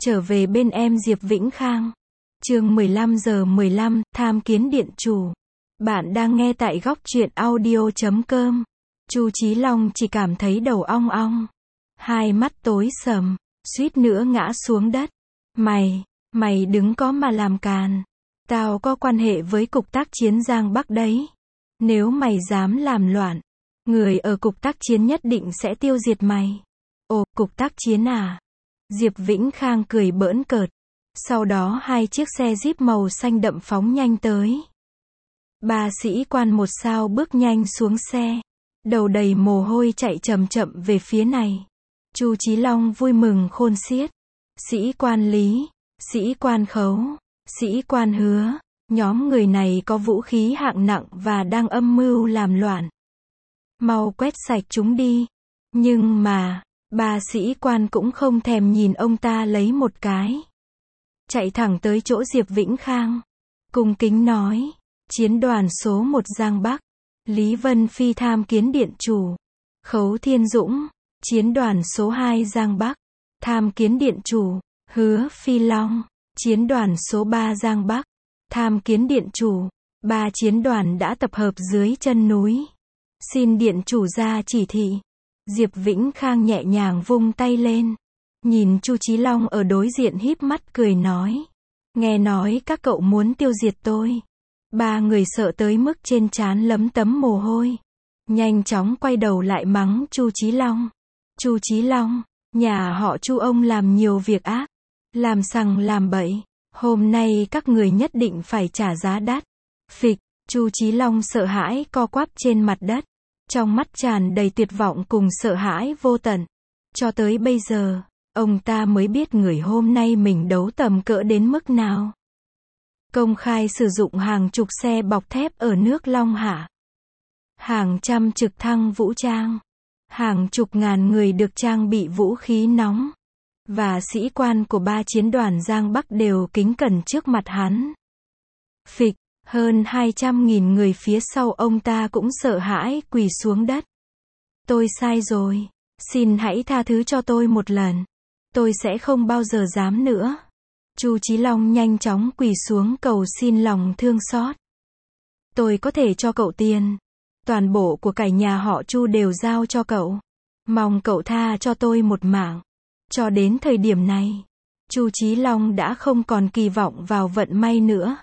Trở về bên em Diệp Vĩnh Khang. Chương 15:15, tham kiến điện chủ. Bạn đang nghe tại góc truyện audio.com. Chu Chí Long chỉ cảm thấy đầu ong ong, hai mắt tối sầm, suýt nữa ngã xuống đất. Mày đứng có mà làm càn. Tao có quan hệ với cục tác chiến Giang Bắc đấy. Nếu mày dám làm loạn, người ở cục tác chiến nhất định sẽ tiêu diệt mày. Ồ, cục tác chiến à? Diệp Vĩnh Khang cười bỡn cợt. Sau đó hai chiếc xe Jeep màu xanh đậm phóng nhanh tới. Ba sĩ quan một sao bước nhanh xuống xe, đầu đầy mồ hôi chạy chậm chậm về phía này. Chu Chí Long vui mừng khôn xiết. Sĩ quan Lý, sĩ quan Khấu, sĩ quan Hứa, nhóm người này có vũ khí hạng nặng và đang âm mưu làm loạn. Mau quét sạch chúng đi. Nhưng mà, ba sĩ quan cũng không thèm nhìn ông ta lấy một cái. Chạy thẳng tới chỗ Diệp Vĩnh Khang. Cung kính nói, chiến đoàn số 1 Giang Bắc, Lý Vân Phi tham kiến điện chủ. Khấu Thiên Dũng, chiến đoàn số 2 Giang Bắc, tham kiến điện chủ. Hứa Phi Long, chiến đoàn số 3 Giang Bắc, tham kiến điện chủ. Ba chiến đoàn đã tập hợp dưới chân núi. Xin điện chủ ra chỉ thị. Diệp Vĩnh Khang nhẹ nhàng vung tay lên. Nhìn Chu Chí Long ở đối diện híp mắt cười nói. Nghe nói các cậu muốn tiêu diệt tôi. Ba người sợ tới mức trên trán lấm tấm mồ hôi. Nhanh chóng quay đầu lại mắng Chu Chí Long. Chu Chí Long, nhà họ Chu ông làm nhiều việc ác. Làm sằng làm bậy. Hôm nay các người nhất định phải trả giá đắt. Phịch, Chu Chí Long sợ hãi co quắp trên mặt đất. Trong mắt tràn đầy tuyệt vọng cùng sợ hãi vô tận. Cho tới bây giờ, ông ta mới biết người hôm nay mình đấu tầm cỡ đến mức nào. Công khai sử dụng hàng chục xe bọc thép ở nước Long Hạ. Hàng trăm trực thăng vũ trang. Hàng chục ngàn người được trang bị vũ khí nóng. Và sĩ quan của ba chiến đoàn Giang Bắc đều kính cẩn trước mặt hắn. Phịch, hơn 200.000 người phía sau ông ta cũng sợ hãi quỳ xuống đất. Tôi sai rồi. Xin hãy tha thứ cho tôi một lần. Tôi sẽ không bao giờ dám nữa. Chu Chí Long nhanh chóng quỳ xuống cầu xin lòng thương xót. Tôi có thể cho cậu tiền. Toàn bộ của cải nhà họ Chu đều giao cho cậu. Mong cậu tha cho tôi một mạng. Cho đến thời điểm này, Chu Chí Long đã không còn kỳ vọng vào vận may nữa.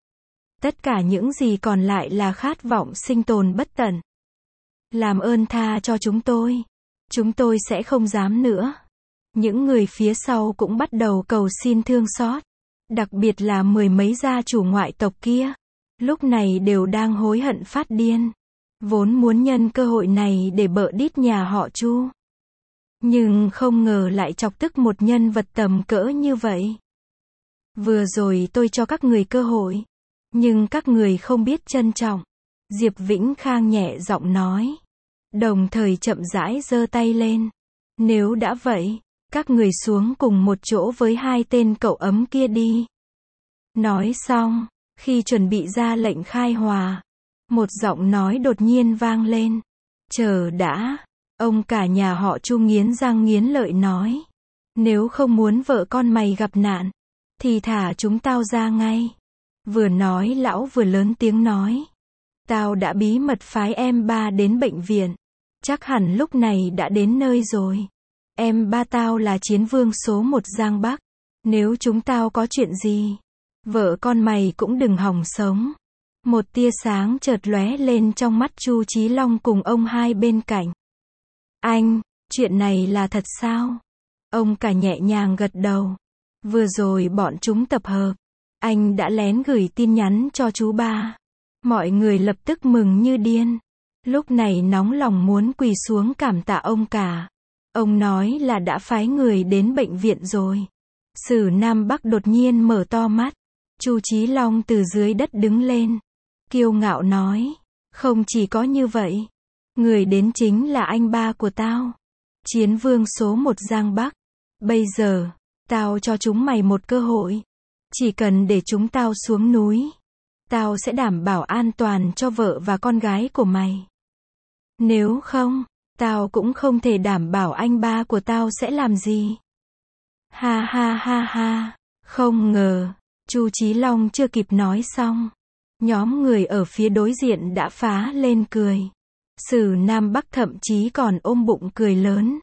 Tất cả những gì còn lại là khát vọng sinh tồn bất tận. Làm ơn tha cho chúng tôi. Chúng tôi sẽ không dám nữa. Những người phía sau cũng bắt đầu cầu xin thương xót. Đặc biệt là mười mấy gia chủ ngoại tộc kia. Lúc này đều đang hối hận phát điên. Vốn muốn nhân cơ hội này để bợ đít nhà họ Chu. Nhưng không ngờ lại chọc tức một nhân vật tầm cỡ như vậy. Vừa rồi tôi cho các người cơ hội. Nhưng các người không biết trân trọng. Diệp Vĩnh Khang nhẹ giọng nói. Đồng thời chậm rãi giơ tay lên. Nếu đã vậy, các người xuống cùng một chỗ với hai tên cậu ấm kia đi. Nói xong, khi chuẩn bị ra lệnh khai hòa, một giọng nói đột nhiên vang lên. Chờ đã, ông cả nhà họ Chu nghiến răng nghiến lợi nói. Nếu không muốn vợ con mày gặp nạn, thì thả chúng tao ra ngay. Vừa nói lão vừa lớn tiếng nói. Tao đã bí mật phái em ba đến bệnh viện. Chắc hẳn lúc này đã đến nơi rồi. Em ba tao là chiến vương số 1 Giang Bắc. Nếu chúng tao có chuyện gì, vợ con mày cũng đừng hòng sống. Một tia sáng chợt lóe lên trong mắt Chu Chí Long cùng ông hai bên cạnh. Anh, chuyện này là thật sao? Ông cả nhẹ nhàng gật đầu. Vừa rồi bọn chúng tập hợp. Anh đã lén gửi tin nhắn cho chú ba. Mọi người lập tức mừng như điên. Lúc này nóng lòng muốn quỳ xuống cảm tạ ông cả. Ông nói là đã phái người đến bệnh viện rồi. Sử Nam Bắc đột nhiên mở to mắt. Chu Chí Long từ dưới đất đứng lên. Kiêu ngạo nói. Không chỉ có như vậy. Người đến chính là anh ba của tao. Chiến vương số 1 Giang Bắc. Bây giờ, tao cho chúng mày một cơ hội. Chỉ cần để chúng tao xuống núi. Tao sẽ đảm bảo an toàn cho vợ và con gái của mày. Nếu không, tao cũng không thể đảm bảo anh ba của tao sẽ làm gì. Ha ha ha ha. Không ngờ, Chu Chí Long chưa kịp nói xong, nhóm người ở phía đối diện đã phá lên cười. Sử Nam Bắc thậm chí còn ôm bụng cười lớn.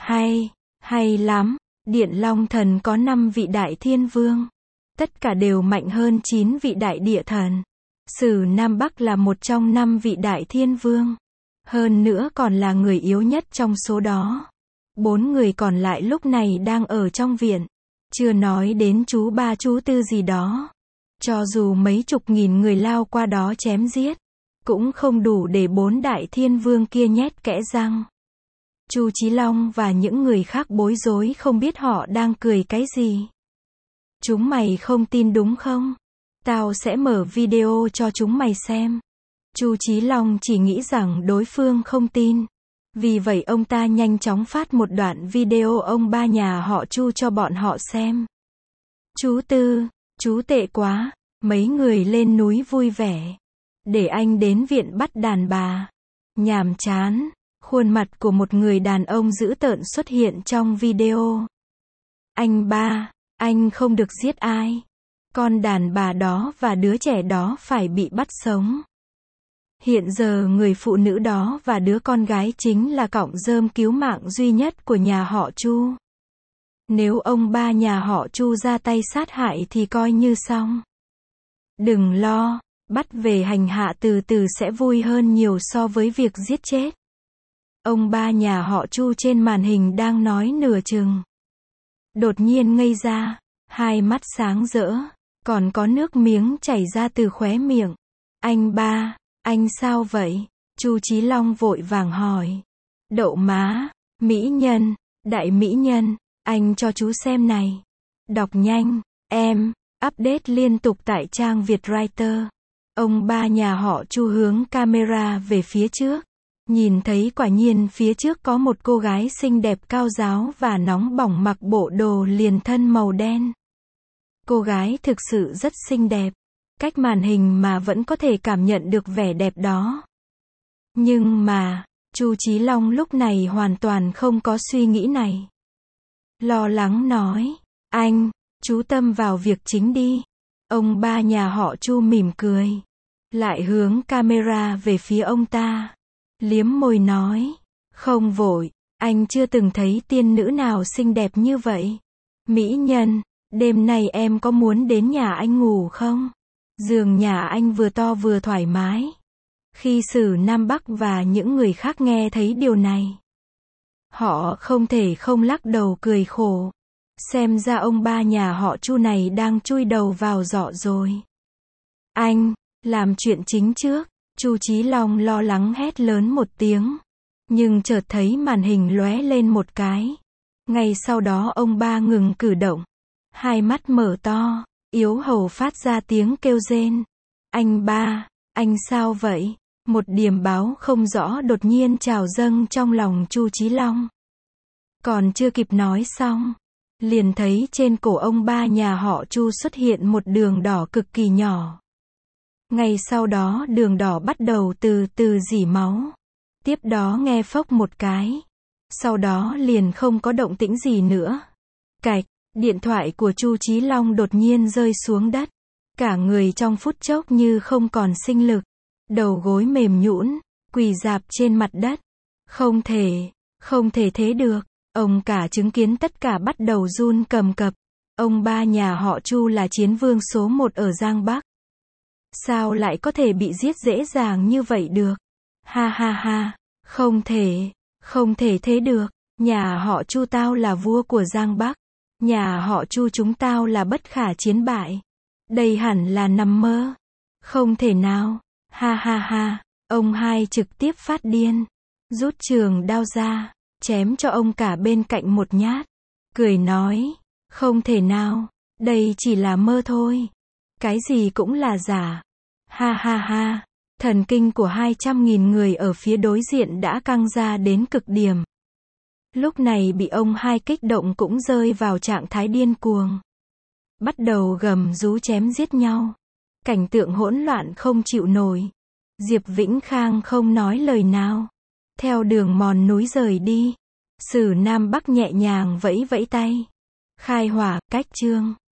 Hay lắm, Điện Long Thần có 5 vị đại thiên vương. Tất cả đều mạnh hơn 9 vị đại địa thần. Sử Nam Bắc là một trong 5 vị đại thiên vương. Hơn nữa còn là người yếu nhất trong số đó. 4 người còn lại lúc này đang ở trong viện. Chưa nói đến chú ba chú tư gì đó. Cho dù mấy chục nghìn người lao qua đó chém giết, cũng không đủ để 4 đại thiên vương kia nhét kẽ răng. Chu Chí Long và những người khác bối rối không biết họ đang cười cái gì. Chúng mày không tin đúng không? Tao sẽ mở video cho chúng mày xem. Chu Chí Long chỉ nghĩ rằng đối phương không tin. Vì vậy ông ta nhanh chóng phát một đoạn video ông ba nhà họ Chu cho bọn họ xem. Chú Tư, chú tệ quá, mấy người lên núi vui vẻ. Để anh đến viện bắt đàn bà. Nhàm chán, khuôn mặt của một người đàn ông dữ tợn xuất hiện trong video. Anh ba, anh không được giết ai. Con đàn bà đó và đứa trẻ đó phải bị bắt sống. Hiện giờ người phụ nữ đó và đứa con gái chính là cọng rơm cứu mạng duy nhất của nhà họ Chu. Nếu ông ba nhà họ Chu ra tay sát hại thì coi như xong. Đừng lo, bắt về hành hạ từ từ sẽ vui hơn nhiều so với việc giết chết. Ông ba nhà họ Chu trên màn hình đang nói nửa chừng. Đột nhiên ngây ra, hai mắt sáng rỡ, còn có nước miếng chảy ra từ khóe miệng. Anh ba, anh sao vậy? Chu Chí Long vội vàng hỏi. Đậu má, mỹ nhân, đại mỹ nhân, anh cho chú xem này. Đọc nhanh, em, update liên tục tại trang Vietwriter. Ông ba nhà họ Chu hướng camera về phía trước. Nhìn thấy quả nhiên phía trước có một cô gái xinh đẹp cao ráo và nóng bỏng mặc bộ đồ liền thân màu đen. Cô gái thực sự rất xinh đẹp. Cách màn hình mà vẫn có thể cảm nhận được vẻ đẹp đó. Nhưng mà, Chu Chí Long lúc này hoàn toàn không có suy nghĩ này. Lo lắng nói, anh, chú tâm vào việc chính đi. Ông ba nhà họ Chu mỉm cười. Lại hướng camera về phía ông ta. Liếm môi nói, không vội, anh chưa từng thấy tiên nữ nào xinh đẹp như vậy. Mỹ nhân, đêm nay em có muốn đến nhà anh ngủ không? Giường nhà anh vừa to vừa thoải mái. Khi Sử Nam Bắc và những người khác nghe thấy điều này, họ không thể không lắc đầu cười khổ. Xem ra ông ba nhà họ Chu này đang chui đầu vào giỏ rồi. Anh, làm chuyện chính trước. Chu Chí Long lo lắng hét lớn một tiếng. Nhưng chợt thấy màn hình lóe lên một cái. Ngay sau đó ông ba ngừng cử động. Hai mắt mở to, yếu hầu phát ra tiếng kêu rên. Anh ba, anh sao vậy? Một điềm báo không rõ đột nhiên trào dâng trong lòng Chu Chí Long. Còn chưa kịp nói xong, liền thấy trên cổ ông ba nhà họ Chu xuất hiện một đường đỏ cực kỳ nhỏ. Ngay sau đó đường đỏ bắt đầu từ từ rỉ máu. Tiếp đó nghe phốc một cái. Sau đó liền không có động tĩnh gì nữa. Cạch, điện thoại của Chu Chí Long đột nhiên rơi xuống đất. Cả người trong phút chốc như không còn sinh lực. Đầu gối mềm nhũn, quỳ rạp trên mặt đất. Không thể thế được. Ông cả chứng kiến tất cả bắt đầu run cầm cập. Ông ba nhà họ Chu là chiến vương số 1 ở Giang Bắc. Sao lại có thể bị giết dễ dàng như vậy được? Ha ha ha, không thể thế được. Nhà họ Chu tao là vua của Giang Bắc. Nhà họ Chu chúng tao là bất khả chiến bại. Đây hẳn là nằm mơ. Không thể nào. Ha ha ha, ông hai trực tiếp phát điên. Rút trường đao ra, chém cho ông cả bên cạnh một nhát. Cười nói, không thể nào, đây chỉ là mơ thôi. Cái gì cũng là giả. Ha ha ha, thần kinh của 200.000 người ở phía đối diện đã căng ra đến cực điểm. Lúc này bị ông hai kích động cũng rơi vào trạng thái điên cuồng. Bắt đầu gầm rú chém giết nhau. Cảnh tượng hỗn loạn không chịu nổi. Diệp Vĩnh Khang không nói lời nào. Theo đường mòn núi rời đi. Sử Nam Bắc nhẹ nhàng vẫy vẫy tay. Khai hỏa, cách chương.